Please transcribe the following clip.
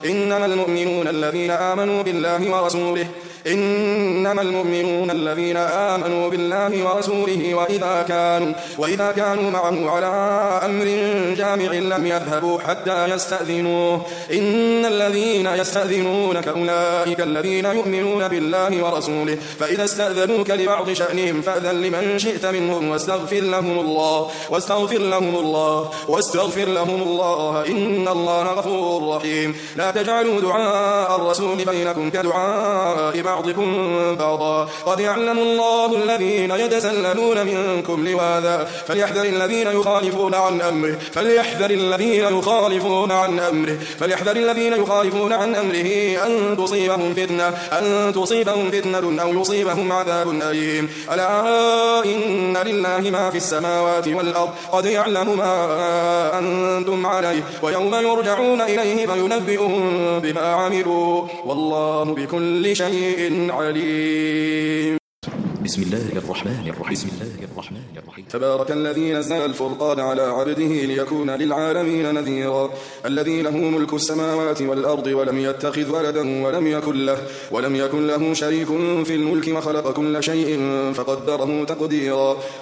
إنما المؤمنون الذين آمنوا بالله ورسوله وإذا كانوا معه على أمر جامع لم يذهبوا حتى يستأذنوه. إن الذين يستأذنونك أولئك الذين يؤمنون بالله ورسوله، فإذا استأذنوك لبعض شأنهم فأذن لمن شئت منهم واستغفر لهم الله إن الله غفور رحيم. لا تجعلوا دعاء الرسول بينكم كدعاء بعضكم بعضا، قد يعلم الله الذين يتسللون منكم لواذا، فليحذر الذين يخالفون عن أمره أن تصيبهم فتنة أو يصيبهم عذاب أليم. ألا إن لله ما في السماوات والأرض، قد يعلم ما أنتم عليه، ويوم يرجعون إليه فينبئهم بما عملوا، والله بكل شيء عليم. بسم الله الرحمن الرحيم. تبارك الذي نزل الفرقان على عبده ليكون للعالمين نذيرا. الذي له ملك السماوات والأرض ولم يتخذ ولدا ولم يكن له شريك في الملك وخلق كل شيء فقدره تقديرا.